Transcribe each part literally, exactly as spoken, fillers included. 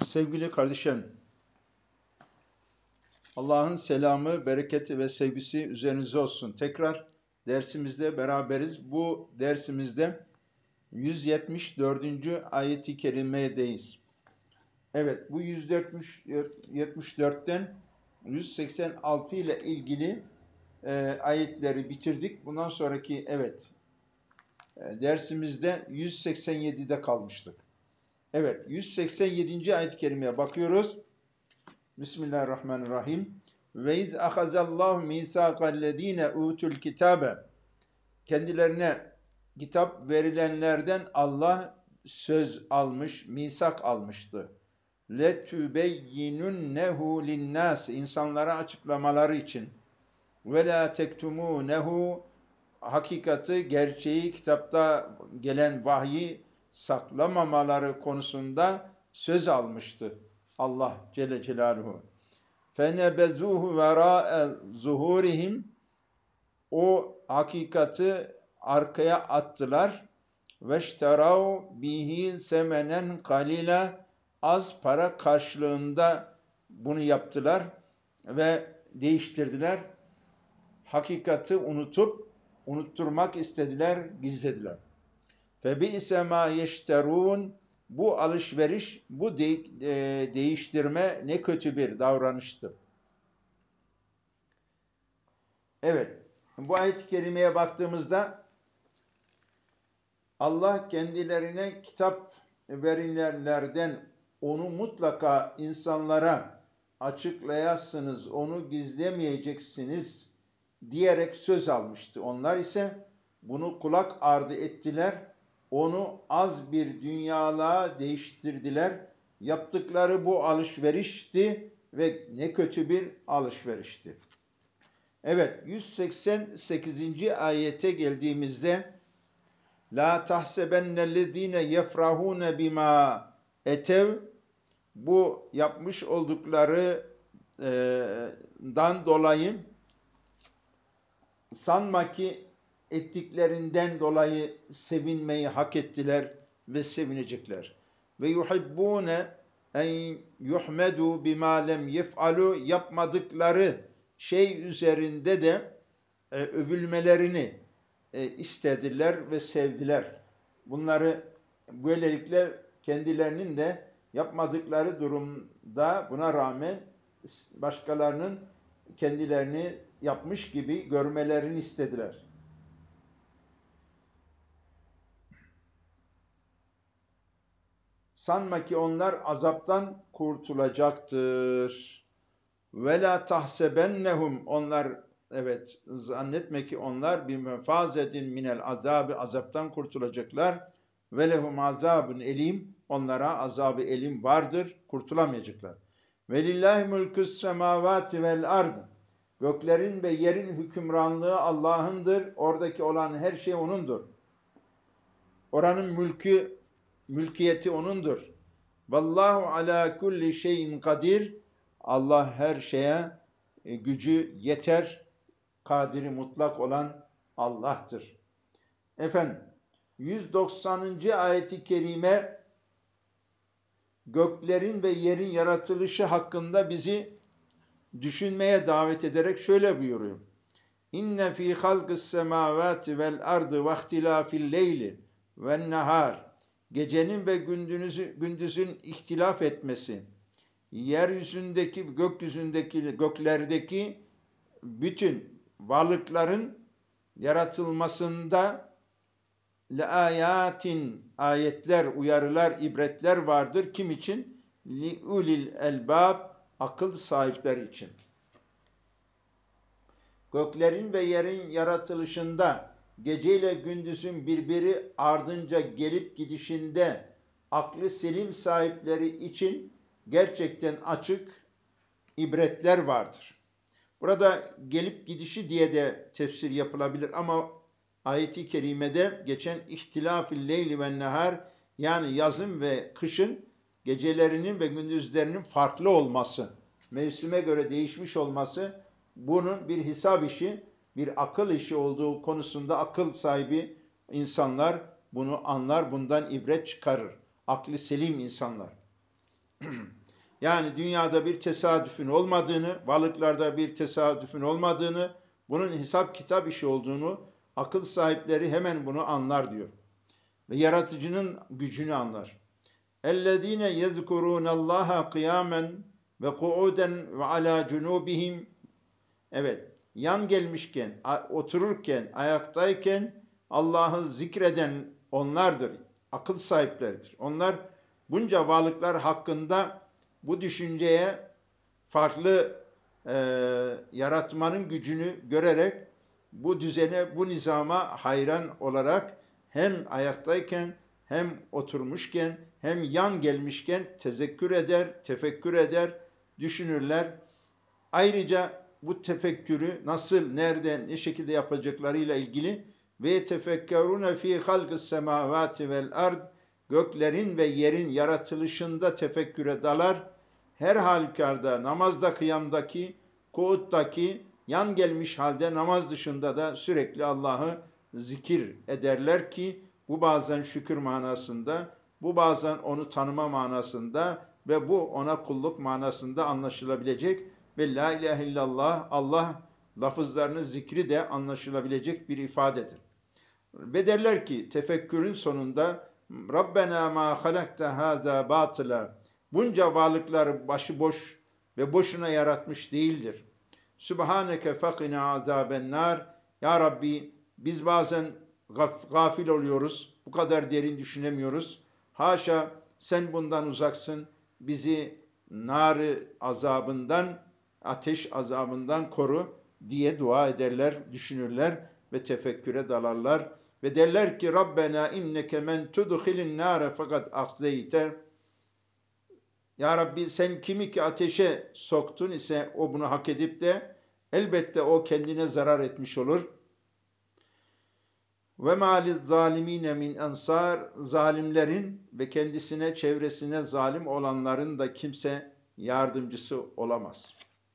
Sevgili kardeşlerim, Allah'ın selamı, bereketi ve sevgisi üzerinize olsun. Tekrar dersimizde beraberiz. Bu dersimizde yüz yetmiş dördüncü ayeti kerimedeyiz. Evet, bu yüz yetmiş dörtten yüz seksen altı ile ilgili e, ayetleri bitirdik. Bundan sonraki evet e, dersimizde yüz seksen yedide kalmıştık. Evet, yüz seksen yedinci ayet-i kerimeye bakıyoruz. Bismillahirrahmanirrahim. Ve iz ahazallahu misaqallezine utul kitabe. Kendilerine kitap verilenlerden Allah söz almış, misak almıştı. Le tübeyyinunnehu linnas, insanlara açıklamaları için. Ve la tektumunehu, hakikati, gerçeği, kitapta gelen vahyi saklamamaları konusunda söz almıştı Allah Celle Celaluhu. فَنَبَذُوهُ وَرَاءَ zuhurihim, o hakikati arkaya attılar. وَاشْتَرَوْا bihi semenen kalila, az para karşılığında bunu yaptılar ve değiştirdiler. Hakikati unutup unutturmak istediler, gizlediler. فَبِئْسَ مَا يَشْتَرُونَ, bu alışveriş, bu de, e, değiştirme ne kötü bir davranıştı. Evet, bu ayet-i kerimeye baktığımızda Allah kendilerine kitap verilenlerden onu mutlaka insanlara açıklayasınız, onu gizlemeyeceksiniz diyerek söz almıştı. Onlar ise bunu kulak ardı ettiler, onu az bir dünyalığa değiştirdiler. Yaptıkları bu alışverişti ve ne kötü bir alışverişti. Evet, yüz seksen sekizinci ayete geldiğimizde La tahsebennellezine yefrahune bima etev, bu yapmış olduklarından dolayı sanma ki ettiklerinden dolayı sevinmeyi hak ettiler ve sevinecekler. Ve yuhibbune en yuhmedu bima lem yef'alu, yapmadıkları şey üzerinde de e, övülmelerini e, istediler ve sevdiler. Bunları böylelikle kendilerinin de yapmadıkları durumda buna rağmen başkalarının kendilerini yapmış gibi görmelerini istediler. Sanma ki onlar azaptan kurtulacaktır. Ve la tahsebennehum, onlar, evet, zannetme ki onlar bir mefazetin minel azabı, azaptan kurtulacaklar. Ve lehum azabun elim, onlara azabı elim vardır, kurtulamayacaklar. Ve lillahi mulkus semavati vel ard, göklerin ve yerin hükümranlığı Allah'ındır. Oradaki olan her şey O'nundur. Oranın mülkü, mülkiyeti O'nundur. Vallahu ala kulli şeyin kadir, Allah her şeye e, gücü yeter, kadiri mutlak olan Allah'tır. Efendim, yüz doksanıncı ayeti kerime göklerin ve yerin yaratılışı hakkında bizi düşünmeye davet ederek şöyle buyuruyor. İnne fî halqis semâvâti vel ardı ve ihtilâfil leyli ven nehâr, gecenin ve gündüzün, gündüzün ihtilaf etmesi, yeryüzündeki, gökyüzündeki, göklerdeki bütün varlıkların yaratılmasında leayatin, ayetler, uyarılar, ibretler vardır. Kim için? Li ulil elbab, akıl sahipleri için. Göklerin ve yerin yaratılışında geceyle gündüzün birbiri ardınca gelip gidişinde aklı selim sahipleri için gerçekten açık ibretler vardır. Burada gelip gidişi diye de tefsir yapılabilir ama ayeti kerimede geçen ihtilafil leyli ve nehar, yani yazın ve kışın gecelerinin ve gündüzlerinin farklı olması, mevsime göre değişmiş olması, bunun bir hesap işi, bir akıl işi olduğu konusunda akıl sahibi insanlar bunu anlar, bundan ibret çıkarır. Aklı selim insanlar. Yani dünyada bir tesadüfün olmadığını, balıklarda bir tesadüfün olmadığını, bunun hesap kitap işi olduğunu akıl sahipleri hemen bunu anlar diyor. Ve yaratıcının gücünü anlar. اَلَّذ۪ينَ يَذْكُرُونَ اللّٰهَ قِيَامًا وَقُعُودًا وَعَلَى جُنُوبِهِمْ. Evet, yan gelmişken, otururken, ayaktayken Allah'ı zikreden onlardır. Akıl sahipleridir. Onlar bunca varlıklar hakkında bu düşünceye farklı e, yaratmanın gücünü görerek bu düzene, bu nizama hayran olarak hem ayaktayken hem oturmuşken hem yan gelmişken tezekkür eder, tefekkür eder, düşünürler. Ayrıca bu tefekkürü nasıl, nerede, ne şekilde yapacaklarıyla ilgili ve tefekkerune fi halqis semavati vel ard, göklerin ve yerin yaratılışında tefekküre dalar. Her halükarda namazda, kıyamdaki, kuuttaki, yan gelmiş halde namaz dışında da sürekli Allah'ı zikir ederler ki bu bazen şükür manasında, bu bazen onu tanıma manasında ve bu ona kulluk manasında anlaşılabilecek ve la ilahe illallah, Allah lafızlarının zikri de anlaşılabilecek bir ifadedir. Ve derler ki tefekkürün sonunda Rabbena ma halakta haza batıla, bunca varlıkları başıboş ve boşuna yaratmış değildir. Sübhaneke fakina azaben nar. Ya Rabbi biz bazen gafil oluyoruz. Bu kadar derin düşünemiyoruz. Haşa sen bundan uzaksın. Bizi narı azabından, ateş azabından koru diye dua ederler, düşünürler ve tefekküre dalarlar. Ve derler ki Rabbena inneke men tudkhilin nâre fakat ahzeyte. Ya Rabbi sen kimi ki ateşe soktun ise o bunu hak edip de elbette o kendine zarar etmiş olur. Ve maliz zalimine min ensar, zalimlerin ve kendisine çevresine zalim olanların da kimse yardımcısı olamaz.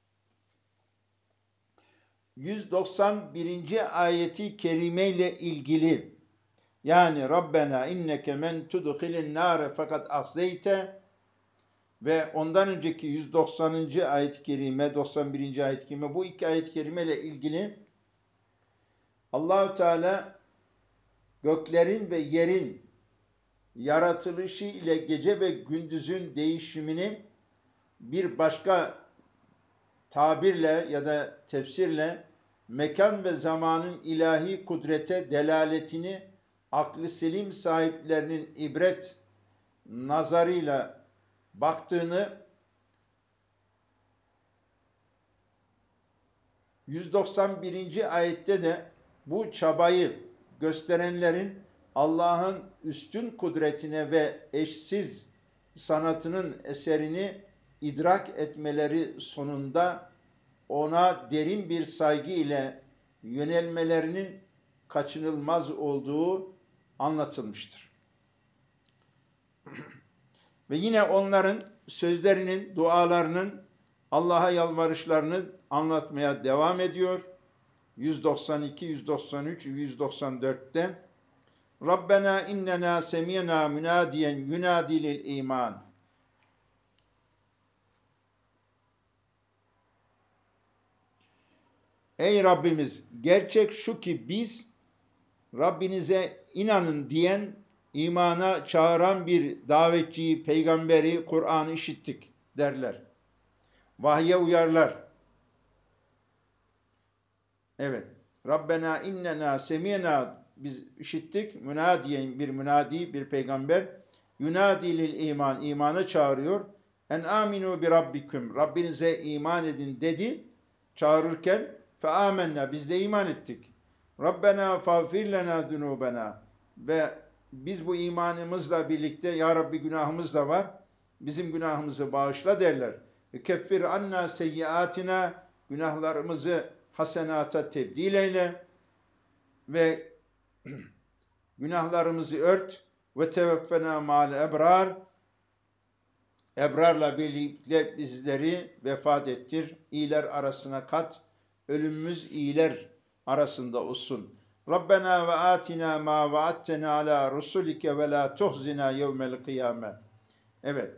yüz doksan birinci ayeti kerime ile ilgili, yani Rabbena inneke men tudkhilin nâre fakat ahzeyte ve ondan önceki yüz doksanıncı ayet-i kerime, doksan birinci ayet-i kerime, bu iki ayet-i kerime ile ilgili Allah-u Teala göklerin ve yerin yaratılışı ile gece ve gündüzün değişimini bir başka tabirle ya da tefsirle mekan ve zamanın ilahi kudrete delaletini aklı selim sahiplerinin ibret nazarıyla baktığını, yüz doksan birinci ayette de bu çabayı gösterenlerin Allah'ın üstün kudretine ve eşsiz sanatının eserini idrak etmeleri sonunda ona derin bir saygı ile yönelmelerinin kaçınılmaz olduğu anlatılmıştır. Ve yine onların sözlerinin, dualarının, Allah'a yalvarışlarını anlatmaya devam ediyor. yüz doksan iki, yüz doksan üç, yüz doksan dörtte Rabbena innena semiyena münadiyen yunadi lil iman. Ey Rabbimiz, gerçek şu ki biz Rabbinize inanın diyen, imana çağıran bir davetçiyi, peygamberi, Kur'an'ı işittik derler. Vahye uyarlar. Evet. Rabbena innena semiyena, biz işittik. Münadiyen, bir münadi, bir peygamber. Yunadi lil iman, imana çağırıyor. En aminu bi rabbikum, Rabbinize iman edin dedi. Çağırırken fe amennâ, biz de iman ettik. Rabbena fağfir lena zunubena, ve biz bu imanımızla birlikte ya Rabbi günahımız da var, bizim günahımızı bağışla derler. Ve keffir anna seyyiatina, günahlarımızı hasenata tebdil eyle ve günahlarımızı ört. Ve teveffena ma'al ebrar, ebrarla birlikte bizleri vefat ettir. İyiler arasına kat, ölümümüz iyiler arasında olsun. Rabbena ve atina ma vaattena ala rusulike ve la tuhzina yevmel kıyame. Evet.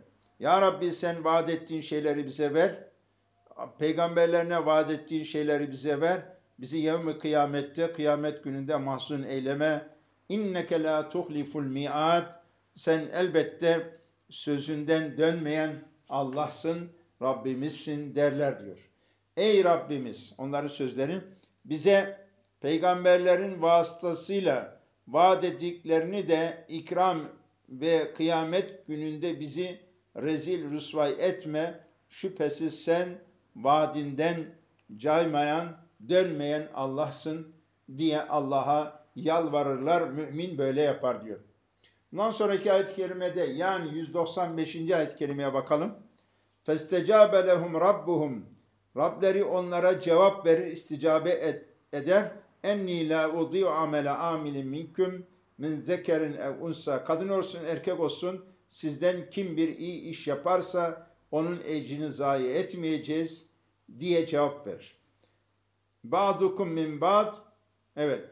Ya Rabbi sen vaat ettiğin şeyleri bize ver. Peygamberlerine vaat ettiğin şeyleri bize ver. Bizi yevmi kıyamette, kıyamet gününde mahzun eyleme. İnneke la tuhliful mi'ad. Sen elbette sözünden dönmeyen Allah'sın, Rabbimizsin derler diyor. Ey Rabbimiz, onların sözleri, bize peygamberlerin vasıtasıyla vaat ettiklerini de ikram ve kıyamet gününde bizi rezil rüsvay etme. Şüphesiz sen vaadinden caymayan, dönmeyen Allah'sın diye Allah'a yalvarırlar. Mümin böyle yapar diyor. Bundan sonraki ayet-i kerimede, yani yüz doksan beşinci ayet-i kerimeye bakalım. فَاسْتَجَابَ لَهُمْ رَبُّهُمْ Rableri onlara cevap verir, isticabe et, eder. اَنِّي لَا اُضِيُّ عَمَلَ عَامِلٍ مِنْكُمْ مِنْ ذَكَرٍ اَوْ اُنْسَى Kadın olsun, erkek olsun, sizden kim bir iyi iş yaparsa onun ecrini zayi etmeyeceğiz diye cevap verir. Ba'dukum min ba'd Evet.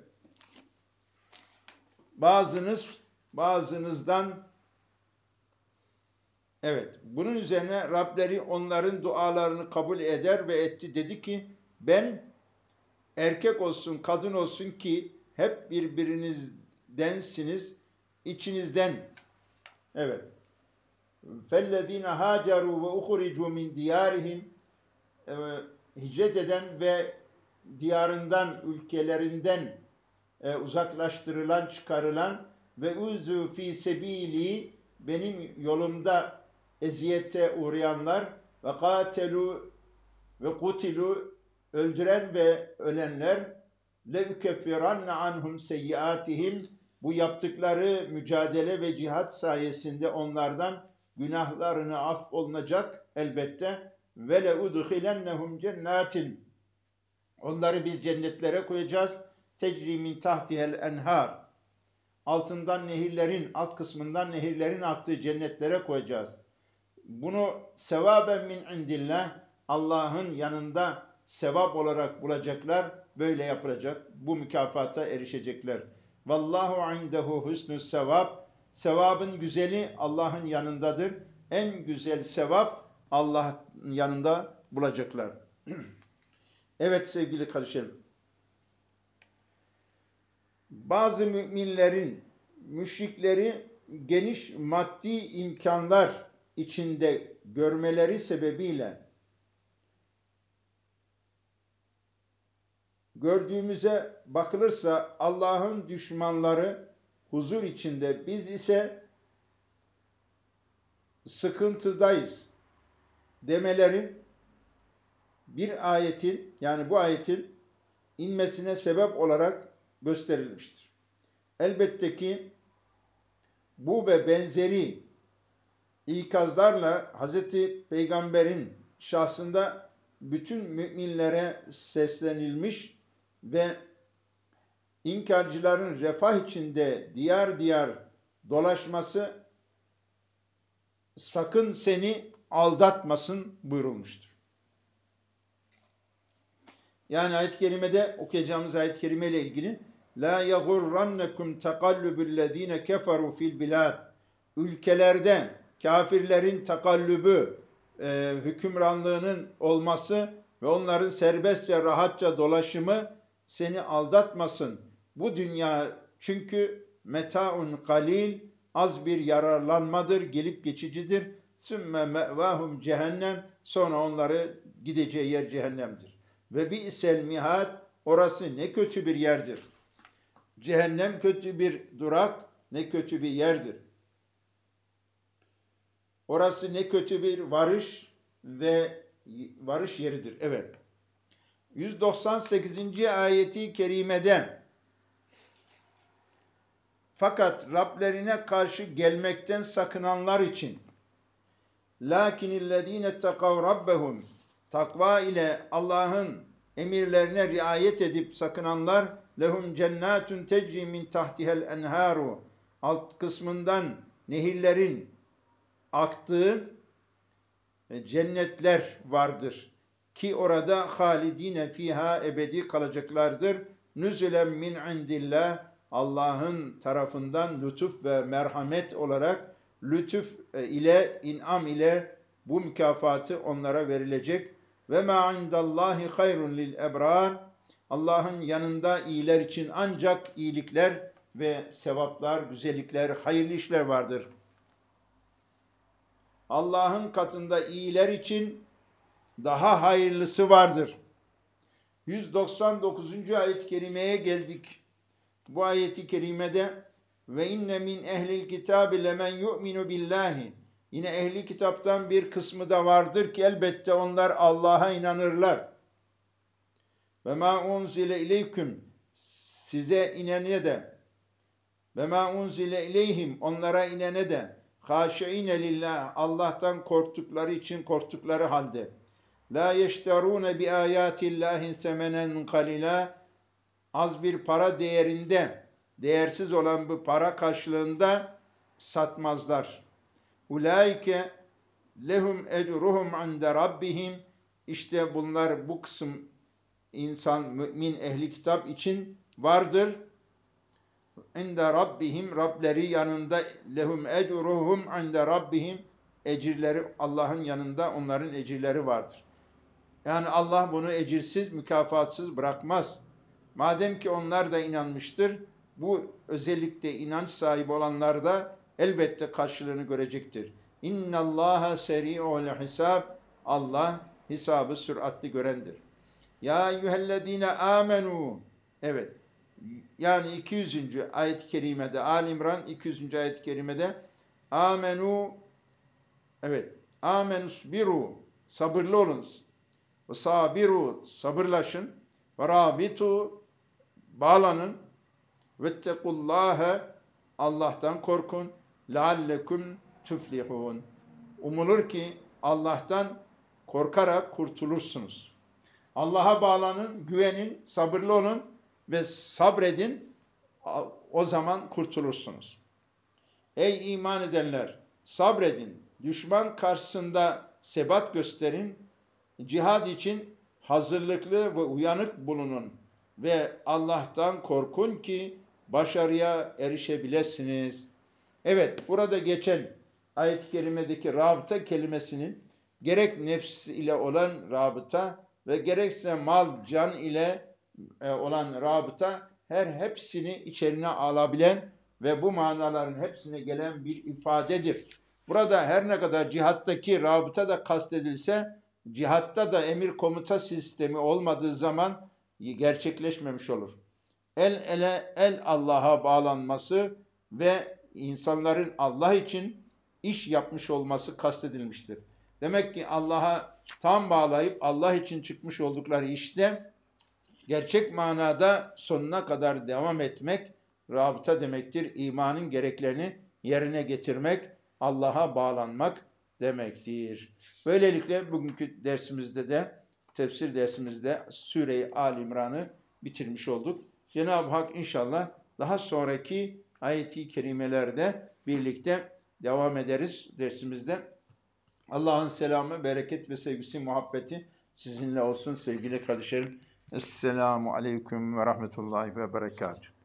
Bazınız bazınızdan Evet. Bunun üzerine Rableri onların dualarını kabul eder ve etti. Dedi ki ben erkek olsun kadın olsun ki hep birbirinizdensiniz, içinizden. Evet. فَالَّذ۪ينَ هَاجَرُوا وَاُخُرِجُوا مِنْ دِيَارِهِمْ Hicret eden ve diyarından, ülkelerinden e, uzaklaştırılan, çıkarılan ve uzu fi sebili benim yolumda eziyete uğrayanlar ve katelu ve kutilu öldüren ve ölenler le ukeffiranne anhum seyyiatihim bu yaptıkları mücadele ve cihat sayesinde onlardan günahlarını affolunacak elbette ve le udkhilennehum cennetin onları biz cennetlere koyacağız. Tecri min tahtihel enhar altından nehirlerin, alt kısmından nehirlerin aktığı cennetlere koyacağız. Bunu sevaben min indillah Allah'ın yanında sevap olarak bulacaklar. Böyle yapılacak. Bu mükafata erişecekler. Vallahu indehu husnus sevap. Sevabın güzeli Allah'ın yanındadır. En güzel sevap Allah'ın yanında bulacaklar. Evet sevgili kardeşlerim. Bazı müminlerin, müşrikleri geniş maddi imkanlar içinde görmeleri sebebiyle gördüğümüze bakılırsa Allah'ın düşmanları huzur içinde, biz ise sıkıntıdayız demeleri bir ayetin, yani bu ayetin inmesine sebep olarak gösterilmiştir. Elbette ki bu ve benzeri ikazlarla Hazreti Peygamber'in şahsında bütün müminlere seslenilmiş ve inkarcıların refah içinde diyar diyar dolaşması sakın seni aldatmasın buyurulmuştur. Yani ayet-i kerimede okuyacağımız ayet-i kerime ile ilgili la yagurrannekum takallubellezine keferu fil bilad ülkelerde kafirlerin takallübü, e, hükümranlığının olması ve onların serbestçe rahatça dolaşımı seni aldatmasın. Bu dünya çünkü metaun kalil az bir yararlanmadır, gelip geçicidir. Sümme mevahum cehennem sonra onları gideceği yer cehennemdir. Ve bi'sel mihad orası ne kötü bir yerdir. Cehennem kötü bir durak, ne kötü bir yerdir. Orası ne kötü bir varış ve varış yeridir. Evet. yüz doksan sekizinci ayeti kerimede fakat Rablerine karşı gelmekten sakınanlar için lakinillezine tekav rabbehum takva ile Allah'ın emirlerine riayet edip sakınanlar lehum cennetun tecri min tahtihel enharu alt kısmından nehirlerin aktığı cennetler vardır ki orada halidine fiha ebedi kalacaklardır. Nüzülen min indillah Allah'ın tarafından lütuf ve merhamet olarak lütuf ile, inam ile bu mükafatı onlara verilecek. Ve ma indallahi hayrun lil ebrar. Allah'ın yanında iyiler için ancak iyilikler ve sevaplar, güzellikler, hayırlı işler vardır. Allah'ın katında iyiler için daha hayırlısı vardır. yüz doksan dokuzuncu ayet-i kerimeye geldik. Bu ayeti kerimede ve inne min ehlil kitabi lemen yu'minu billahi. Yine ehli kitaptan bir kısmı da vardır ki elbette onlar Allah'a inanırlar. Ve ma unzile ileyküm, size inene de, ve ma unzile ileyhim, onlara inene de, haşeine lillah, Allah'tan korktukları için korktukları halde, la yeşterune bi ayatillahi semenen kalila, az bir para değerinde, değersiz olan bu para karşılığında satmazlar. Ulaike lehum ecruhum inde rabbihim, işte bunlar, bu kısım insan, mümin, ehli kitap için vardır. İnde rabbihim, Rableri yanında, lehum ecruhum inde rabbihim, ecirleri Allah'ın yanında, onların ecirleri vardır. Yani Allah bunu ecirsiz, mükafatsız bırakmaz. Madem ki onlar da inanmıştır, bu özellikle inanç sahibi olanlar da elbette karşılığını görecektir. İnna Allaha seri'ul hisab. Allah hesabı süratli görendir. Ya eyyühellezine amenu. Evet. Yani iki yüzüncü ayet-i kerimede, Ali İmran iki yüzüncü ayet-i kerimede amenu, evet, amenusbiru, sabırlı olunuz. Ve sabiru, sabırlaşın. Ve rabitu, bağlanın. Vettekullâhe, Allah'tan korkun. Leallekum tuflihun. Umulur ki Allah'tan korkarak kurtulursunuz. Allah'a bağlanın, güvenin, sabırlı olun ve sabredin. O zaman kurtulursunuz. Ey iman edenler, sabredin. Düşman karşısında sebat gösterin. Cihad için hazırlıklı ve uyanık bulunun ve Allah'tan korkun ki başarıya erişebilirsiniz. Evet, burada geçen ayet-i kerimedeki rabıta kelimesinin gerek nefs ile olan rabıta ve gerekse mal, can ile olan rabıta, her hepsini içerine alabilen ve bu manaların hepsine gelen bir ifadedir. Burada her ne kadar cihattaki rabıta da kastedilse, cihatta da emir komuta sistemi olmadığı zaman gerçekleşmemiş olur. El ele, el Allah'a bağlanması ve insanların Allah için iş yapmış olması kastedilmiştir. Demek ki Allah'a tam bağlayıp Allah için çıkmış oldukları işte gerçek manada sonuna kadar devam etmek rabıta demektir. İmanın gereklerini yerine getirmek, Allah'a bağlanmak demektir. Böylelikle bugünkü dersimizde de, tefsir dersimizde Sure-i Ali İmran'ı bitirmiş olduk. Cenab-ı Hak inşallah daha sonraki ayet-i kerimelerde birlikte devam ederiz dersimizde. Allah'ın selamı, bereket ve sevgisi, muhabbeti sizinle olsun sevgili kardeşlerim. Esselamu aleyküm ve rahmetullahi ve berekatuhu.